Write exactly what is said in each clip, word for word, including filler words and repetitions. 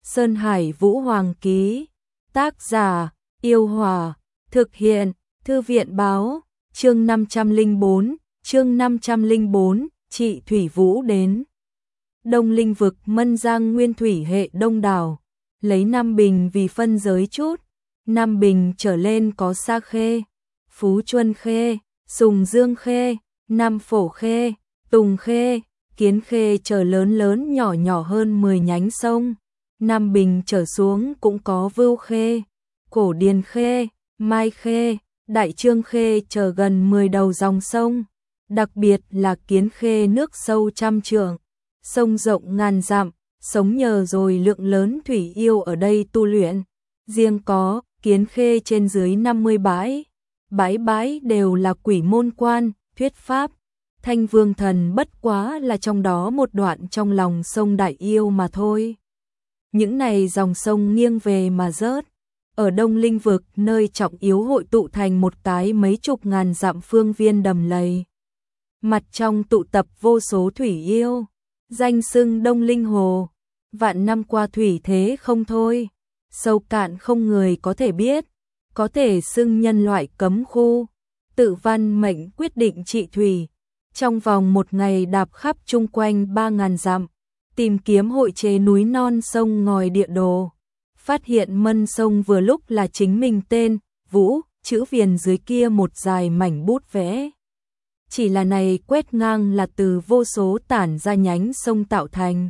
Sơn Hải Vũ Hoàng ký. Tác giả, Yêu Hòa. Thực hiện, Thư viện báo. Chương năm trăm lẻ bốn, chương năm trăm lẻ bốn, chị Thủy Vũ đến. Đông Linh vực Mân Giang nguyên thủy hệ đông đảo, lấy Nam Bình vì phân giới chút. Nam Bình trở lên có Sa Khê, Phú Chuân Khê, Sùng Dương Khê, Nam Phổ Khê, Tùng Khê, Kiến Khê trở lớn lớn nhỏ nhỏ hơn mười nhánh sông. Nam Bình trở xuống cũng có Vưu Khê, Cổ Điền Khê, Mai Khê, Đại Trương Khê trở gần mười đầu dòng sông. Đặc biệt là Kiến Khê nước sâu trăm trượng, sông rộng ngàn dặm, sống nhờ rồi lượng lớn thủy yêu ở đây tu luyện. Riêng có Kiến Khê trên dưới năm mươi bãi, bãi bãi đều là quỷ môn quan, thuyết pháp. Thanh Vương Thần bất quá là trong đó một đoạn trong lòng sông Đại Yêu mà thôi. Những này dòng sông nghiêng về mà rớt, ở Đông Linh vực nơi trọng yếu hội tụ thành một cái mấy chục ngàn dặm phương viên đầm lầy. Mặt trong tụ tập vô số thủy yêu, danh xưng Đông Linh Hồ, vạn năm qua thủy thế không thôi, sâu cạn không người có thể biết, có thể xưng nhân loại cấm khu. Tự Văn Mệnh quyết định trị thủy, trong vòng một ngày đạp khắp chung quanh ba ngàn dặm, tìm kiếm hội chế núi non sông ngòi địa đồ, phát hiện mân sông vừa lúc là chính mình tên, Vũ, chữ viền dưới kia một dài mảnh bút vẽ. Chỉ là này quét ngang là từ vô số tản ra nhánh sông tạo thành.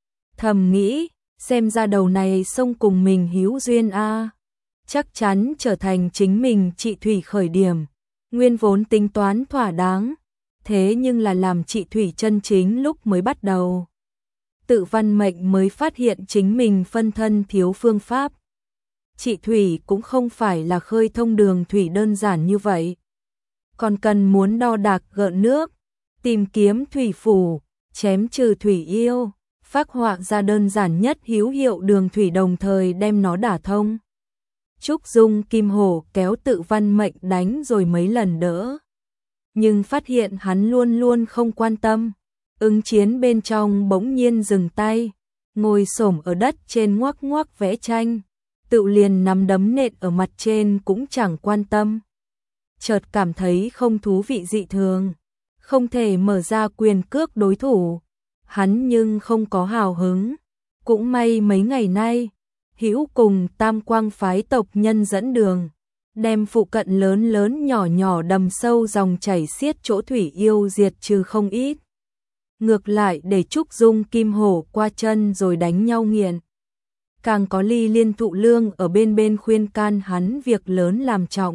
Thầm nghĩ, xem ra đầu này sông cùng mình hữu duyên a, chắc chắn trở thành chính mình trị thủy khởi điểm. Nguyên vốn tính toán thỏa đáng, thế nhưng là làm trị thủy chân chính lúc mới bắt đầu. Tự Văn Mệnh mới phát hiện chính mình phân thân thiếu phương pháp. Trị thủy cũng không phải là khơi thông đường thủy đơn giản như vậy, còn cần muốn đo đạc gợn nước, tìm kiếm thủy phủ, chém trừ thủy yêu, phác họa ra đơn giản nhất hữu hiệu đường thủy đồng thời đem nó đả thông. Trúc Dung Kim Hổ kéo Tự Văn Mệnh đánh rồi mấy lần đỡ, nhưng phát hiện hắn luôn luôn không quan tâm. Ứng Chiến bên trong bỗng nhiên dừng tay, ngồi xổm ở đất trên ngoắc ngoắc vẽ tranh, Tự liền nắm đấm nện ở mặt trên cũng chẳng quan tâm. Chợt cảm thấy không thú vị dị thường, không thể mở ra quyền cước đối thủ. Hắn nhưng không có hào hứng, cũng may mấy ngày nay, hữu cùng Tam Quang phái tộc nhân dẫn đường, đem phụ cận lớn lớn nhỏ nhỏ đầm sâu dòng chảy xiết chỗ thủy yêu diệt trừ không ít. Ngược lại để Trúc Dung Kim Hổ qua chân rồi đánh nhau nghiện. Càng có Ly Liên Thụ Lương ở bên bên khuyên can hắn việc lớn làm trọng.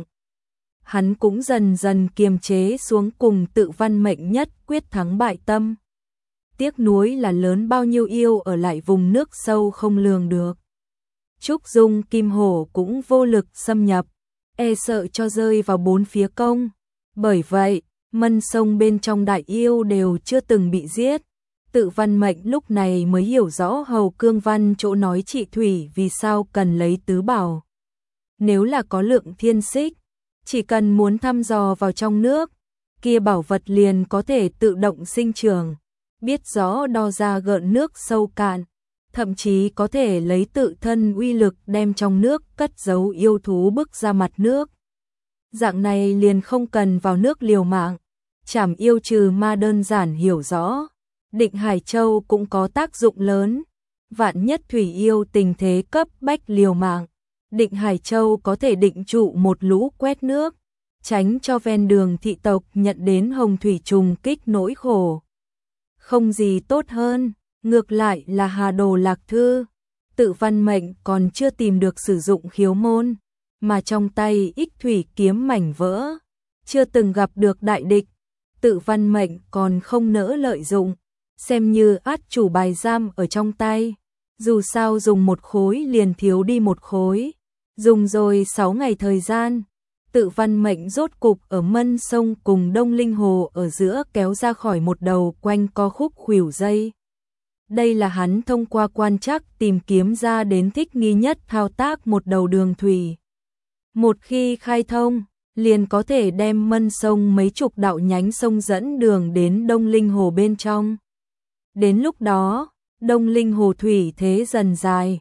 Hắn cũng dần dần kiềm chế xuống cùng Tự Văn Mệnh nhất quyết thắng bại tâm. Tiếc nuối là lớn bao nhiêu yêu ở lại vùng nước sâu không lường được. Trúc Dung Kim Hổ cũng vô lực xâm nhập, e sợ cho rơi vào bốn phía công. Bởi vậy, mân sông bên trong đại yêu đều chưa từng bị giết. Tự Văn Mệnh lúc này mới hiểu rõ Hầu Cương Văn chỗ nói trị thủy vì sao cần lấy tứ bảo. Nếu là có lượng thiên xích, chỉ cần muốn thăm dò vào trong nước, kia bảo vật liền có thể tự động sinh trưởng, biết rõ đo ra gợn nước sâu cạn, thậm chí có thể lấy tự thân uy lực đem trong nước cất giấu yêu thú bức ra mặt nước. Dạng này liền không cần vào nước liều mạng, chảm yêu trừ ma đơn giản hiểu rõ. Định Hải Châu cũng có tác dụng lớn, vạn nhất thủy yêu tình thế cấp bách liều mạng, Định Hải Châu có thể định trụ một lũ quét nước, tránh cho ven đường thị tộc nhận đến hồng thủy trùng kích nỗi khổ. Không gì tốt hơn, ngược lại là Hà Đồ Lạc Thư. Tự Văn Mệnh còn chưa tìm được sử dụng khiếu môn, mà trong tay ích thủy kiếm mảnh vỡ, chưa từng gặp được đại địch. Tự Văn Mệnh còn không nỡ lợi dụng, xem như át chủ bài giam ở trong tay. Dù sao dùng một khối liền thiếu đi một khối. Dùng rồi sáu ngày thời gian, Tự Văn Mệnh rốt cục ở mân sông cùng Đông Linh Hồ ở giữa kéo ra khỏi một đầu quanh co khúc khuỷu dây. Đây là hắn thông qua quan trắc tìm kiếm ra đến thích nghi nhất thao tác một đầu đường thủy. Một khi khai thông, liền có thể đem mân sông mấy chục đạo nhánh sông dẫn đường đến Đông Linh Hồ bên trong. Đến lúc đó, Đông Linh Hồ thủy thế dần dài,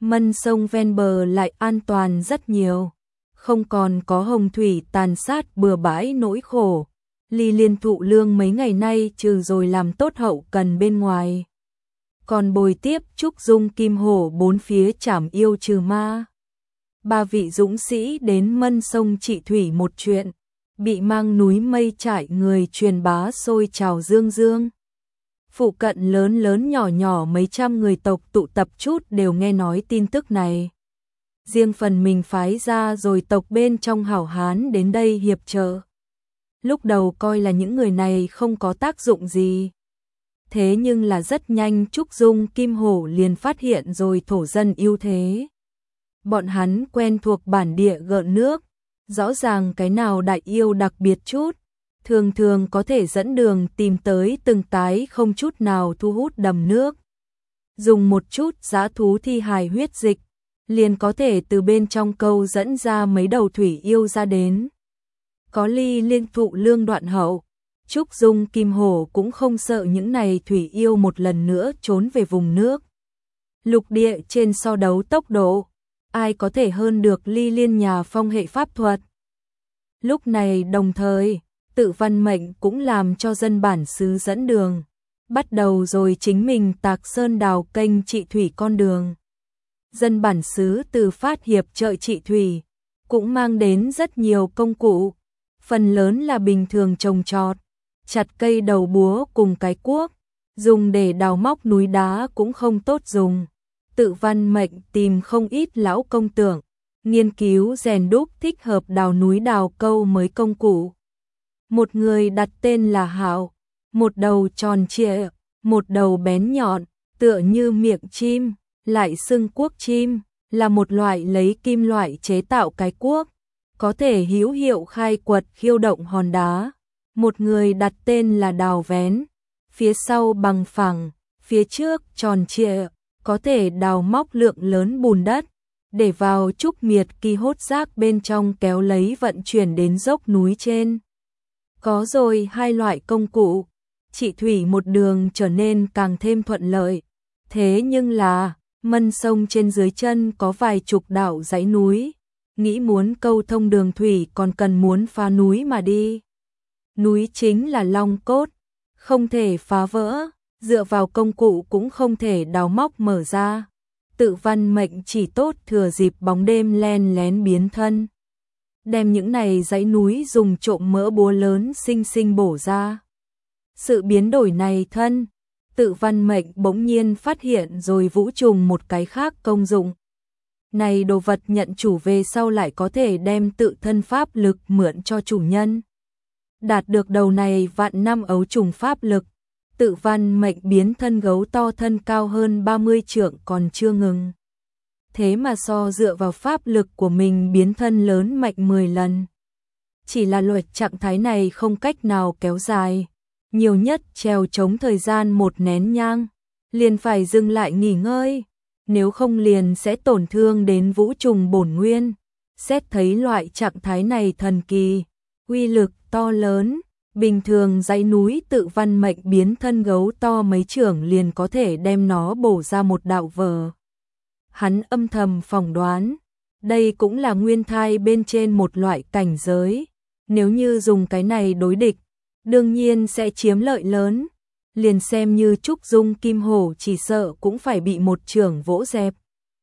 Mân sông ven bờ lại an toàn rất nhiều, không còn có hồng thủy tàn sát bừa bãi nỗi khổ. Ly Liên Thụ Lương mấy ngày nay trừ rồi làm tốt hậu cần bên ngoài, còn bồi tiếp Trúc Dung Kim Hổ bốn phía trảm yêu trừ ma. Ba vị dũng sĩ đến Mân sông trị thủy một chuyện, bị mang núi mây trải người truyền bá sôi trào dương dương. Phụ cận lớn lớn nhỏ nhỏ mấy trăm người tộc tụ tập chút đều nghe nói tin tức này. Riêng phần mình phái ra rồi tộc bên trong hảo hán đến đây hiệp trợ. Lúc đầu coi là những người này không có tác dụng gì. Thế nhưng là rất nhanh Trúc Dung Kim Hổ liền phát hiện rồi thổ dân ưu thế. Bọn hắn quen thuộc bản địa gợn nước, rõ ràng cái nào đại yêu đặc biệt chút, thường thường có thể dẫn đường tìm tới từng cái không chút nào thu hút đầm nước. Dùng một chút dã thú thi hài huyết dịch, liền có thể từ bên trong câu dẫn ra mấy đầu thủy yêu ra đến. Có Ly Liên Thụ Lương đoạn hậu, Trúc Dung Kim Hổ cũng không sợ những này thủy yêu một lần nữa trốn về vùng nước. Lục địa trên so đấu tốc độ, ai có thể hơn được Ly Liên nhà phong hệ pháp thuật. Lúc này đồng thời, Tự Văn Mệnh cũng làm cho dân bản xứ dẫn đường, bắt đầu rồi chính mình tạc sơn đào kênh trị thủy con đường. Dân bản xứ từ phát hiệp trợ trị thủy, cũng mang đến rất nhiều công cụ, phần lớn là bình thường trồng trọt, chặt cây đầu búa cùng cái cuốc, dùng để đào móc núi đá cũng không tốt dùng. Tự Văn Mệnh tìm không ít lão công tưởng, nghiên cứu rèn đúc thích hợp đào núi đào câu mới công cụ. Một người đặt tên là Hạo, một đầu tròn trịa, một đầu bén nhọn, tựa như miệng chim, lại xưng cuốc chim, là một loại lấy kim loại chế tạo cái cuốc, có thể hữu hiệu khai quật khiêu động hòn đá. Một người đặt tên là Đào Vén, phía sau bằng phẳng, phía trước tròn trịa, có thể đào móc lượng lớn bùn đất, để vào trúc miệt kỳ hốt rác bên trong kéo lấy vận chuyển đến dốc núi trên. Có rồi hai loại công cụ, trị thủy một đường trở nên càng thêm thuận lợi. Thế nhưng là, Mân sông trên dưới chân có vài chục đảo dãy núi, nghĩ muốn câu thông đường thủy còn cần muốn phá núi mà đi. Núi chính là long cốt, không thể phá vỡ, dựa vào công cụ cũng không thể đào móc mở ra. Tự Văn Mệnh chỉ tốt thừa dịp bóng đêm len lén biến thân, đem những này dãy núi dùng trộm mỡ búa lớn xinh xinh bổ ra. Sự biến đổi này thân, Tự Văn Mệnh bỗng nhiên phát hiện rồi vũ trùng một cái khác công dụng. Này đồ vật nhận chủ về sau lại có thể đem tự thân pháp lực mượn cho chủ nhân. Đạt được đầu này vạn năm ấu trùng pháp lực, Tự Văn Mệnh biến thân gấu to thân cao hơn ba mươi trượng còn chưa ngừng. Thế mà so dựa vào pháp lực của mình biến thân lớn mạnh mười lần. Chỉ là luật trạng thái này không cách nào kéo dài, nhiều nhất trèo chống thời gian một nén nhang, liền phải dừng lại nghỉ ngơi, nếu không liền sẽ tổn thương đến vũ trùng bổn nguyên. Xét thấy loại trạng thái này thần kỳ, uy lực to lớn, bình thường dãy núi Tự Văn Mệnh biến thân gấu to mấy trưởng liền có thể đem nó bổ ra một đạo vở. Hắn âm thầm phỏng đoán, đây cũng là nguyên thai bên trên một loại cảnh giới, nếu như dùng cái này đối địch, đương nhiên sẽ chiếm lợi lớn, liền xem như Trúc Dung Kim Hổ chỉ sợ cũng phải bị một trưởng vỗ dẹp.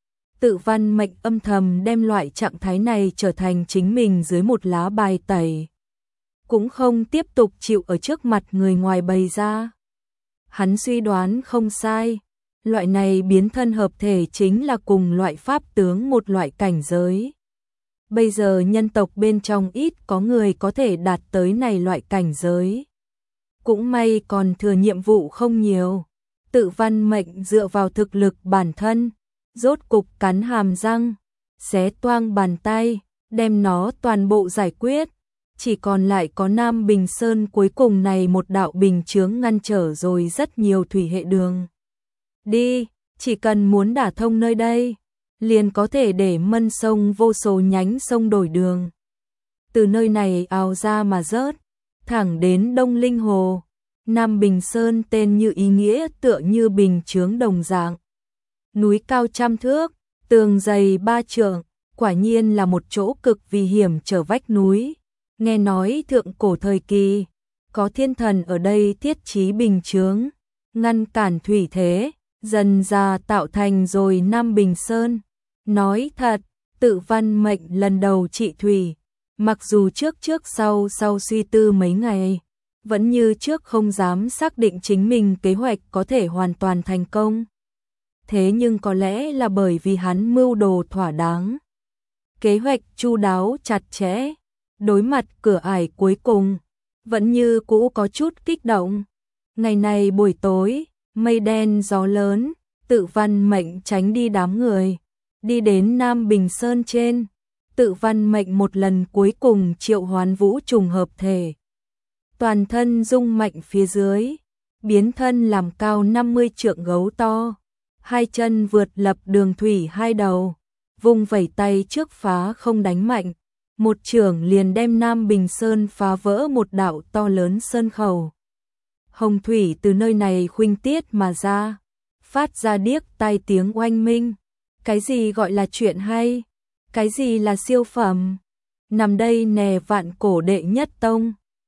Tự Văn Mệnh âm thầm đem loại trạng thái này trở thành chính mình dưới một lá bài tẩy, cũng không tiếp tục chịu ở trước mặt người ngoài bày ra. Hắn suy đoán không sai, loại này biến thân hợp thể chính là cùng loại pháp tướng một loại cảnh giới. Bây giờ nhân tộc bên trong ít có người có thể đạt tới này loại cảnh giới. Cũng may còn thừa nhiệm vụ không nhiều. Tự Văn Mệnh dựa vào thực lực bản thân, rốt cục cắn hàm răng, xé toang bàn tay, đem nó toàn bộ giải quyết. Chỉ còn lại có Nam Bình Sơn cuối cùng này một đạo bình chướng ngăn trở rồi rất nhiều thủy hệ đường. Đi, chỉ cần muốn đả thông nơi đây, liền có thể để Mân sông vô số nhánh sông đổi đường. Từ nơi này ào ra mà rớt, thẳng đến Đông Linh Hồ. Nam Bình Sơn tên như ý nghĩa tựa như bình chướng đồng dạng. Núi cao trăm thước, Tường dày ba trượng, quả nhiên là một chỗ cực vì hiểm trở vách núi. Nghe nói thượng cổ thời kỳ, có thiên thần ở đây thiết trí bình chướng, ngăn cản thủy thế, dần ra tạo thành rồi Nam Bình Sơn. Nói thật, Tự Văn Mệnh lần đầu trị thủy, mặc dù trước trước sau sau suy tư mấy ngày, vẫn như trước không dám xác định chính mình kế hoạch có thể hoàn toàn thành công. Thế nhưng có lẽ là bởi vì hắn mưu đồ thỏa đáng, kế hoạch chu đáo chặt chẽ, đối mặt cửa ải cuối cùng, vẫn như cũ có chút kích động. Ngày này buổi tối, mây đen gió lớn, Tự Văn Mệnh tránh đi đám người, đi đến Nam Bình Sơn trên. Tự Văn Mệnh một lần cuối cùng triệu hoán vũ trùng hợp thể, toàn thân rung mạnh phía dưới, biến thân làm cao năm mươi trượng gấu to, hai chân vượt lập đường thủy hai đầu, vung vẩy tay trước phá không đánh mạnh, một chưởng liền đem Nam Bình Sơn phá vỡ một đạo to lớn sơn khẩu. Hồng thủy từ nơi này khuynh tiết mà ra, phát ra điếc tai tiếng oanh minh. Cái gì gọi là chuyện hay? Cái gì là siêu phẩm? Nằm đây nè vạn cổ đệ nhất tông,